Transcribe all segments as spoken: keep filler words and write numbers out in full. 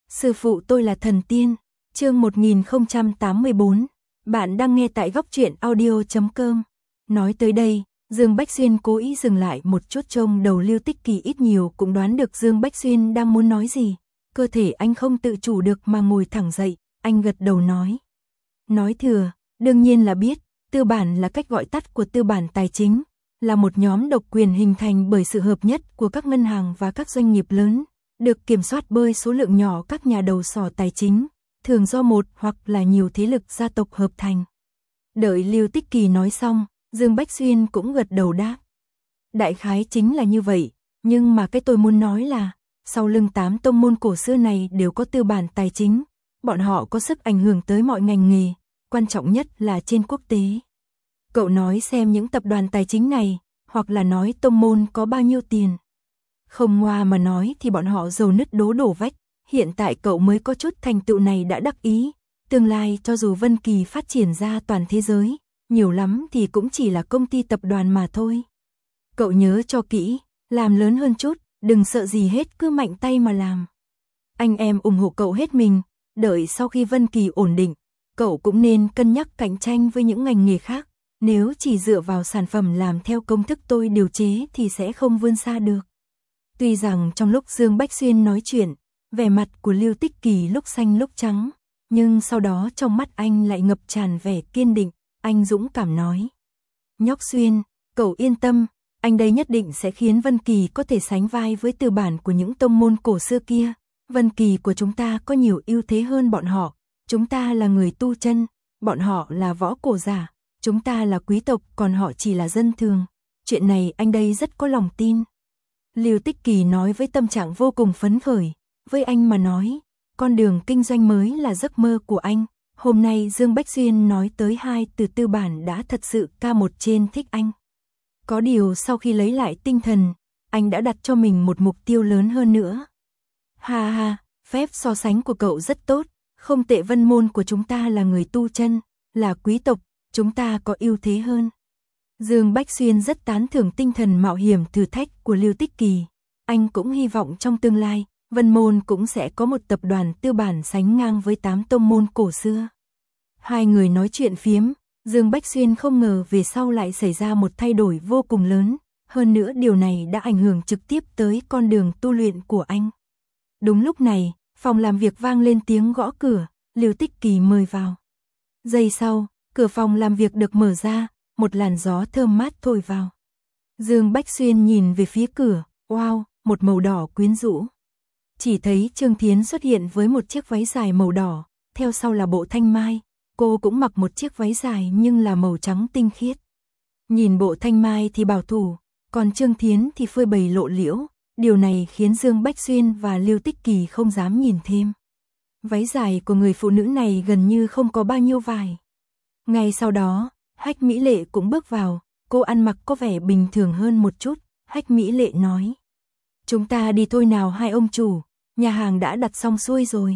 Sư phụ tôi là thần tiên. Chương một nghìn không trăm tám mươi bốn. Bạn đang nghe tại góc truyện audio chấm com. Nói tới đây, Dương Bách Xuyên cố ý dừng lại một chút, trông đầu Lưu Tích Kỳ ít nhiều cũng đoán được Dương Bách Xuyên đang muốn nói gì. Cơ thể anh không tự chủ được mà ngồi thẳng dậy, anh gật đầu nói. Nói thừa, đương nhiên là biết, tư bản là cách gọi tắt của tư bản tài chính, là một nhóm độc quyền hình thành bởi sự hợp nhất của các ngân hàng và các doanh nghiệp lớn, được kiểm soát bởi số lượng nhỏ các nhà đầu sỏ tài chính, thường do một hoặc là nhiều thế lực gia tộc hợp thành. Đợi Lưu Tích Kỳ nói xong, Dương Bách Xuyên cũng gật đầu đáp. Đại khái chính là như vậy, nhưng mà cái tôi muốn nói là, sau lưng tám tông môn cổ xưa này đều có tư bản tài chính, bọn họ có sức ảnh hưởng tới mọi ngành nghề, quan trọng nhất là trên quốc tế. Cậu nói xem những tập đoàn tài chính này, hoặc là nói tông môn có bao nhiêu tiền. Không ngoa mà nói thì bọn họ giàu nứt đố đổ vách, hiện tại cậu mới có chút thành tựu này đã đắc ý, tương lai cho dù Vân Kỳ phát triển ra toàn thế giới, nhiều lắm thì cũng chỉ là công ty tập đoàn mà thôi. Cậu nhớ cho kỹ, làm lớn hơn chút, đừng sợ gì hết, cứ mạnh tay mà làm. Anh em ủng hộ cậu hết mình, đợi sau khi Vân Kỳ ổn định, cậu cũng nên cân nhắc cạnh tranh với những ngành nghề khác, nếu chỉ dựa vào sản phẩm làm theo công thức tôi điều chế thì sẽ không vươn xa được. Tuy rằng trong lúc Dương Bách Xuyên nói chuyện, vẻ mặt của Lưu Tích Kỳ lúc xanh lúc trắng, nhưng sau đó trong mắt anh lại ngập tràn vẻ kiên định, anh dũng cảm nói. Nhóc Xuyên, cậu yên tâm, anh đây nhất định sẽ khiến Vân Kỳ có thể sánh vai với tư bản của những tông môn cổ xưa kia. Vân Kỳ của chúng ta có nhiều ưu thế hơn bọn họ, chúng ta là người tu chân, bọn họ là võ cổ giả, chúng ta là quý tộc còn họ chỉ là dân thường. Chuyện này anh đây rất có lòng tin. Lưu Tích Kỳ nói với tâm trạng vô cùng phấn khởi, với anh mà nói, con đường kinh doanh mới là giấc mơ của anh. Hôm nay Dương Bách Xuyên nói tới hai từ tư bản đã thật sự ca một trên thích anh. Có điều sau khi lấy lại tinh thần, anh đã đặt cho mình một mục tiêu lớn hơn nữa. Ha ha, phép so sánh của cậu rất tốt, không tệ, Vân môn của chúng ta là người tu chân, là quý tộc, chúng ta có ưu thế hơn. Dương Bách Xuyên rất tán thưởng tinh thần mạo hiểm thử thách của Lưu Tích Kỳ. Anh cũng hy vọng trong tương lai, Vân môn cũng sẽ có một tập đoàn tư bản sánh ngang với tám tông môn cổ xưa. Hai người nói chuyện phiếm, Dương Bách Xuyên không ngờ về sau lại xảy ra một thay đổi vô cùng lớn, hơn nữa điều này đã ảnh hưởng trực tiếp tới con đường tu luyện của anh. Đúng lúc này, phòng làm việc vang lên tiếng gõ cửa, Lưu Tích Kỳ mời vào. Giây sau, cửa phòng làm việc được mở ra, một làn gió thơm mát thổi vào. Dương Bách Xuyên nhìn về phía cửa, wow, một màu đỏ quyến rũ. Chỉ thấy Trương Thiến xuất hiện với một chiếc váy dài màu đỏ, theo sau là Bộ Thanh Mai, cô cũng mặc một chiếc váy dài nhưng là màu trắng tinh khiết. Nhìn Bộ Thanh Mai thì bảo thủ, còn Trương Thiến thì phơi bày lộ liễu, điều này khiến Dương Bách Xuyên và Lưu Tích Kỳ không dám nhìn thêm. Váy dài của người phụ nữ này gần như không có bao nhiêu vải. Ngay sau đó, Hách Mỹ Lệ cũng bước vào, cô ăn mặc có vẻ bình thường hơn một chút, Hách Mỹ Lệ nói. Chúng ta đi thôi nào hai ông chủ, nhà hàng đã đặt xong xuôi rồi.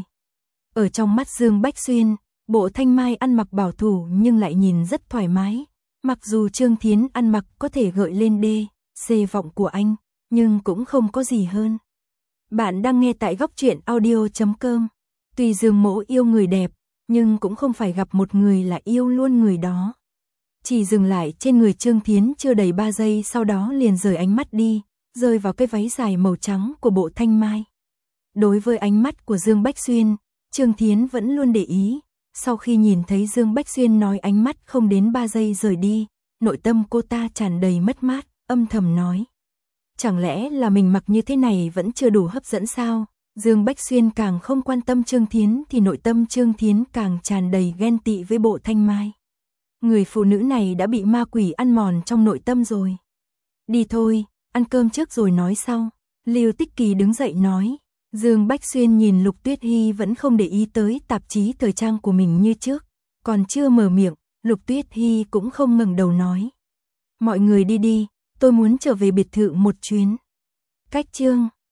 Ở trong mắt Dương Bách Xuyên, Bộ Thanh Mai ăn mặc bảo thủ nhưng lại nhìn rất thoải mái, mặc dù Trương Thiến ăn mặc có thể gợi lên đê, xê vọng của anh, nhưng cũng không có gì hơn. Bạn đang nghe tại góc truyện audio chấm com. Tuy Dương Mỗ yêu người đẹp, nhưng cũng không phải gặp một người là yêu luôn người đó. Chỉ dừng lại trên người Trương Thiến chưa đầy ba giây, sau đó liền rời ánh mắt đi, rơi vào cái váy dài màu trắng của Bộ Thanh Mai. Đối với ánh mắt của Dương Bách Xuyên, Trương Thiến vẫn luôn để ý. Sau khi nhìn thấy Dương Bách Xuyên nói ánh mắt không đến ba giây rời đi, nội tâm cô ta tràn đầy mất mát, âm thầm nói. Chẳng lẽ là mình mặc như thế này vẫn chưa đủ hấp dẫn sao? Dương Bách Xuyên càng không quan tâm Trương Thiến thì nội tâm Trương Thiến càng tràn đầy ghen tị với Bộ Thanh Mai. Người phụ nữ này đã bị ma quỷ ăn mòn trong nội tâm rồi. Đi thôi, ăn cơm trước rồi nói sau. Lưu Tích Kỳ đứng dậy nói. Dương Bách Xuyên nhìn Lục Tuyết Hy vẫn không để ý tới tạp chí thời trang của mình như trước. Còn chưa mở miệng, Lục Tuyết Hy cũng không ngẩng đầu nói. Mọi người đi đi, tôi muốn trở về biệt thự một chuyến. Cách chương